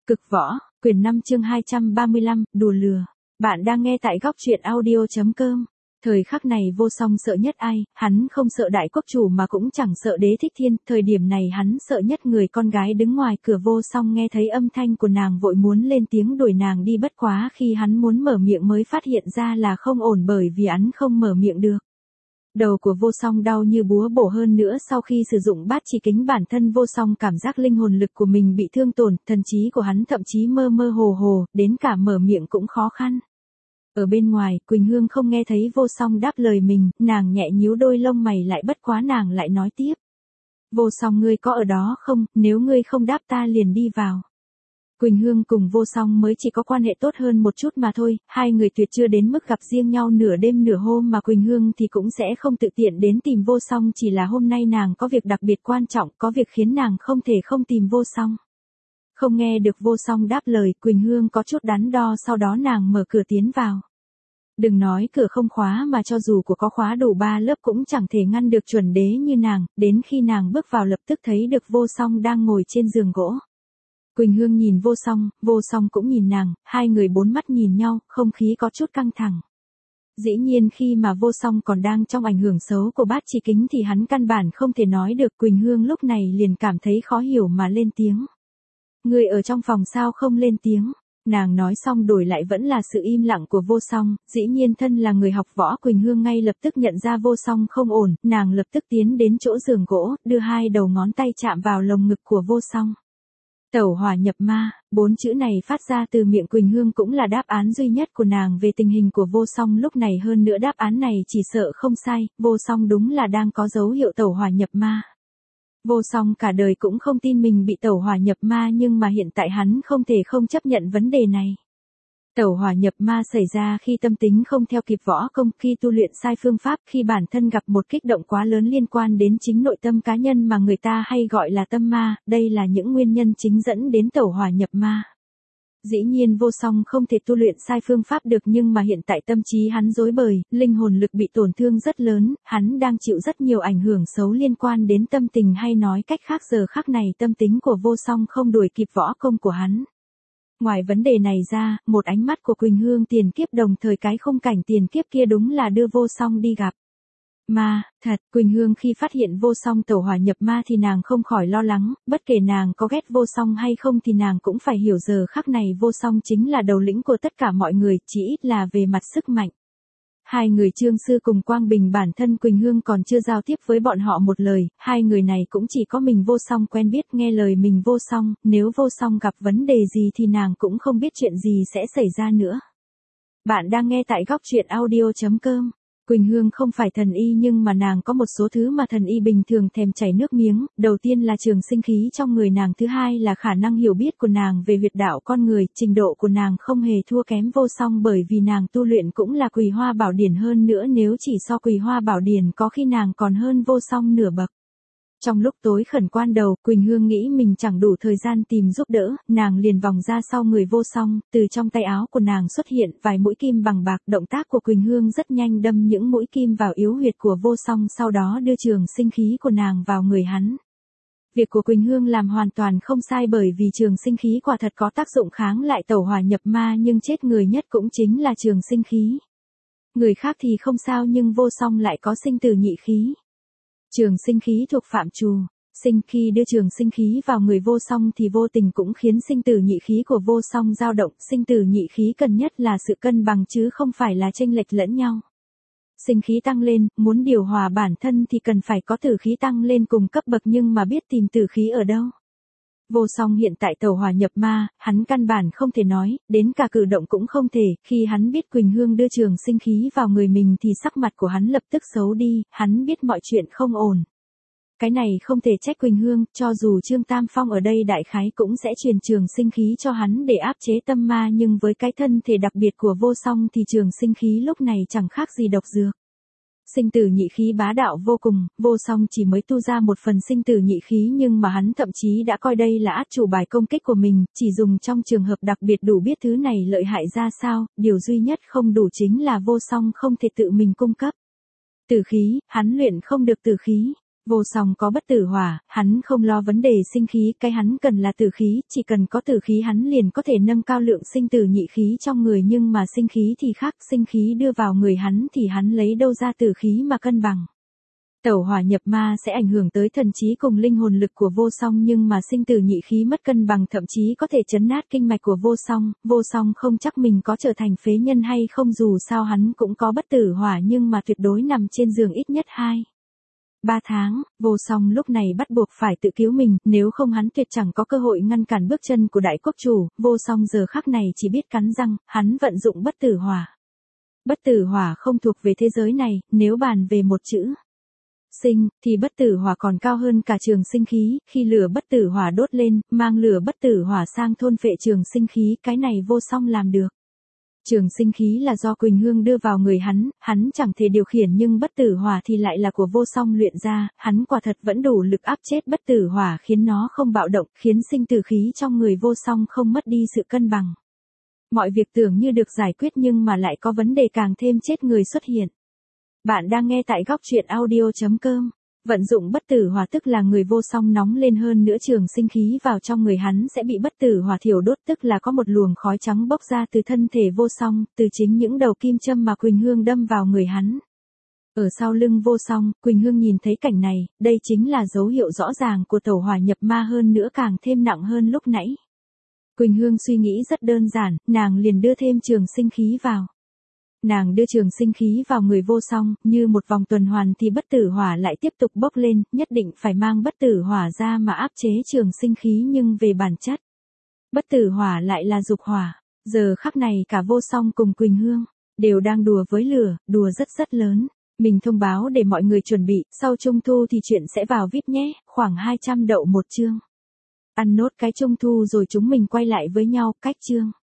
Cực võ, quyển 5 chương 235, đùa lừa. Bạn đang nghe tại góc truyện audio.com. Thời khắc này Vô Song sợ nhất ai, hắn không sợ đại quốc chủ mà cũng chẳng sợ Đế Thích Thiên, thời điểm này hắn sợ nhất người con gái đứng ngoài cửa. Vô Song nghe thấy âm thanh của nàng vội muốn lên tiếng đuổi nàng đi, bất quá khi hắn muốn mở miệng mới phát hiện ra là không ổn bởi vì hắn không mở miệng được. Đầu của Vô Song đau như búa bổ, hơn nữa sau khi sử dụng bát chi kính bản thân Vô Song cảm giác linh hồn lực của mình bị thương tổn, thần trí của hắn thậm chí mơ mơ hồ hồ, đến cả mở miệng cũng khó khăn. Ở bên ngoài, Quỳnh Hương không nghe thấy Vô Song đáp lời mình, nàng nhẹ nhíu đôi lông mày lại, bất quá nàng lại nói tiếp. Vô Song, ngươi có ở đó không, nếu ngươi không đáp ta liền đi vào. Quỳnh Hương cùng Vô Song mới chỉ có quan hệ tốt hơn một chút mà thôi, hai người tuyệt chưa đến mức gặp riêng nhau nửa đêm nửa hôm, mà Quỳnh Hương thì cũng sẽ không tự tiện đến tìm Vô Song, chỉ là hôm nay nàng có việc đặc biệt quan trọng, có việc khiến nàng không thể không tìm Vô Song. Không nghe được Vô Song đáp lời, Quỳnh Hương có chút đắn đo, sau đó nàng mở cửa tiến vào. Đừng nói cửa không khóa mà cho dù của có khóa đủ 3 lớp cũng chẳng thể ngăn được chuẩn đế như nàng, đến khi nàng bước vào lập tức thấy được Vô Song đang ngồi trên giường gỗ. Quỳnh Hương nhìn Vô Song cũng nhìn nàng, hai người bốn mắt nhìn nhau, không khí có chút căng thẳng. Dĩ nhiên khi mà Vô Song còn đang trong ảnh hưởng xấu của bát chi kính thì hắn căn bản không thể nói được. Quỳnh Hương lúc này liền cảm thấy khó hiểu mà lên tiếng. Người ở trong phòng sao không lên tiếng? Nàng nói xong đổi lại vẫn là sự im lặng của Vô Song, dĩ nhiên thân là người học võ Quỳnh Hương ngay lập tức nhận ra Vô Song không ổn, nàng lập tức tiến đến chỗ giường gỗ, đưa hai đầu ngón tay chạm vào lồng ngực của Vô Song. Tẩu hỏa nhập ma, 4 chữ này phát ra từ miệng Quỳnh Hương cũng là đáp án duy nhất của nàng về tình hình của Vô Song lúc này, hơn nữa đáp án này chỉ sợ không sai, Vô Song đúng là đang có dấu hiệu tẩu hỏa nhập ma. Vô Song cả đời cũng không tin mình bị tẩu hỏa nhập ma, nhưng mà hiện tại hắn không thể không chấp nhận vấn đề này. Tẩu hỏa nhập ma xảy ra khi tâm tính không theo kịp võ công, khi tu luyện sai phương pháp, khi bản thân gặp một kích động quá lớn liên quan đến chính nội tâm cá nhân mà người ta hay gọi là tâm ma, đây là những nguyên nhân chính dẫn đến tẩu hỏa nhập ma. Dĩ nhiên Vô Song không thể tu luyện sai phương pháp được, nhưng mà hiện tại tâm trí hắn rối bời, linh hồn lực bị tổn thương rất lớn, hắn đang chịu rất nhiều ảnh hưởng xấu liên quan đến tâm tình, hay nói cách khác giờ khắc này tâm tính của Vô Song không đuổi kịp võ công của hắn. Ngoài vấn đề này ra, một ánh mắt của Quỳnh Hương tiền kiếp đồng thời cái khung cảnh tiền kiếp kia đúng là đưa Vô Song đi gặp ma, thật. Quỳnh Hương khi phát hiện Vô Song tẩu hỏa nhập ma thì nàng không khỏi lo lắng, bất kể nàng có ghét Vô Song hay không thì nàng cũng phải hiểu giờ khắc này Vô Song chính là đầu lĩnh của tất cả mọi người, chỉ ít là về mặt sức mạnh. Hai người Trương Sư cùng Quang Bình bản thân Quỳnh Hương còn chưa giao tiếp với bọn họ một lời, hai người này cũng chỉ có mình Vô Song quen biết, nghe lời mình Vô Song, nếu Vô Song gặp vấn đề gì thì nàng cũng không biết chuyện gì sẽ xảy ra nữa. Bạn đang nghe tại góc truyện audio.com. Quỳnh Hương không phải thần y nhưng mà nàng có một số thứ mà thần y bình thường thèm chảy nước miếng, đầu tiên là trường sinh khí trong người nàng, thứ hai là khả năng hiểu biết của nàng về huyệt đạo con người, trình độ của nàng không hề thua kém Vô Song bởi vì nàng tu luyện cũng là Quỳ Hoa Bảo Điển, hơn nữa nếu chỉ so Quỳ Hoa Bảo Điển có khi nàng còn hơn Vô Song nửa bậc. Trong lúc tối khẩn quan đầu, Quỳnh Hương nghĩ mình chẳng đủ thời gian tìm giúp đỡ, nàng liền vòng ra sau người Vô Song, từ trong tay áo của nàng xuất hiện vài mũi kim bằng bạc, động tác của Quỳnh Hương rất nhanh, đâm những mũi kim vào yếu huyệt của Vô Song, sau đó đưa trường sinh khí của nàng vào người hắn. Việc của Quỳnh Hương làm hoàn toàn không sai bởi vì trường sinh khí quả thật có tác dụng kháng lại tẩu hỏa nhập ma, nhưng chết người nhất cũng chính là trường sinh khí. Người khác thì không sao nhưng Vô Song lại có sinh tử nhị khí. Trường sinh khí thuộc phạm trù, khi đưa trường sinh khí vào người Vô Song thì vô tình cũng khiến sinh tử nhị khí của Vô Song dao động, sinh tử nhị khí cần nhất là sự cân bằng chứ không phải là chênh lệch lẫn nhau. Sinh khí tăng lên, muốn điều hòa bản thân thì cần phải có tử khí tăng lên cùng cấp bậc, nhưng mà biết tìm tử khí ở đâu. Vô Song hiện tại tẩu hỏa nhập ma, hắn căn bản không thể nói, đến cả cử động cũng không thể, khi hắn biết Quỳnh Hương đưa trường sinh khí vào người mình thì sắc mặt của hắn lập tức xấu đi, hắn biết mọi chuyện không ổn. Cái này không thể trách Quỳnh Hương, cho dù Trương Tam Phong ở đây đại khái cũng sẽ truyền trường sinh khí cho hắn để áp chế tâm ma, nhưng với cái thân thể đặc biệt của Vô Song thì trường sinh khí lúc này chẳng khác gì độc dược. Sinh tử nhị khí bá đạo vô cùng, Vô Song chỉ mới tu ra một phần sinh tử nhị khí nhưng mà hắn thậm chí đã coi đây là át chủ bài công kích của mình, chỉ dùng trong trường hợp đặc biệt đủ biết thứ này lợi hại ra sao, điều duy nhất không đủ chính là Vô Song không thể tự mình cung cấp tử khí, hắn luyện không được tử khí. Vô song có bất tử hỏa, hắn không lo vấn đề sinh khí, cái hắn cần là tử khí, chỉ cần có tử khí hắn liền có thể nâng cao lượng sinh tử nhị khí trong người, nhưng mà sinh khí thì khác, sinh khí đưa vào người hắn thì hắn lấy đâu ra tử khí mà cân bằng. Tẩu hỏa nhập ma sẽ ảnh hưởng tới thần trí cùng linh hồn lực của vô song, nhưng mà sinh tử nhị khí mất cân bằng thậm chí có thể chấn nát kinh mạch của vô song không chắc mình có trở thành phế nhân hay không, dù sao hắn cũng có bất tử hỏa nhưng mà tuyệt đối nằm trên giường ít nhất 2-3 tháng, vô song lúc này bắt buộc phải tự cứu mình, nếu không hắn tuyệt chẳng có cơ hội ngăn cản bước chân của đại quốc chủ, vô song giờ khắc này chỉ biết cắn răng, hắn vận dụng bất tử hỏa. Bất tử hỏa không thuộc về thế giới này, nếu bàn về một chữ sinh, thì bất tử hỏa còn cao hơn cả trường sinh khí, khi lửa bất tử hỏa đốt lên, mang lửa bất tử hỏa sang thôn phệ trường sinh khí, cái này vô song làm được. Trường sinh khí là do Quỳnh Hương đưa vào người hắn chẳng thể điều khiển, nhưng bất tử hỏa thì lại là của vô song luyện ra, hắn quả thật vẫn đủ lực áp chết bất tử hỏa, khiến nó không bạo động, khiến sinh tử khí trong người vô song không mất đi sự cân bằng. Mọi việc tưởng như được giải quyết nhưng mà lại có vấn đề càng thêm chết người xuất hiện. Bạn đang nghe tại góc truyện audio.com. Vận dụng bất tử hỏa tức là người vô song nóng lên hơn nữa trường sinh khí vào trong người hắn sẽ bị bất tử hỏa thiểu đốt, tức là có một luồng khói trắng bốc ra từ thân thể vô song, từ chính những đầu kim châm mà Quỳnh Hương đâm vào người hắn. Ở sau lưng vô song, Quỳnh Hương nhìn thấy cảnh này, đây chính là dấu hiệu rõ ràng của tẩu hỏa nhập ma, hơn nữa càng thêm nặng hơn lúc nãy. Quỳnh Hương suy nghĩ rất đơn giản, nàng liền đưa thêm trường sinh khí vào. Nàng đưa trường sinh khí vào người vô song, như một vòng tuần hoàn thì bất tử hỏa lại tiếp tục bốc lên, nhất định phải mang bất tử hỏa ra mà áp chế trường sinh khí, nhưng về bản chất, bất tử hỏa lại là dục hỏa. Giờ khắc này cả vô song cùng Quỳnh Hương đều đang đùa với lửa, đùa rất lớn. Mình thông báo để mọi người chuẩn bị, sau Trung thu thì chuyện sẽ vào VIP nhé, khoảng 200 đậu một chương. Ăn nốt cái Trung thu rồi chúng mình quay lại với nhau, cách chương.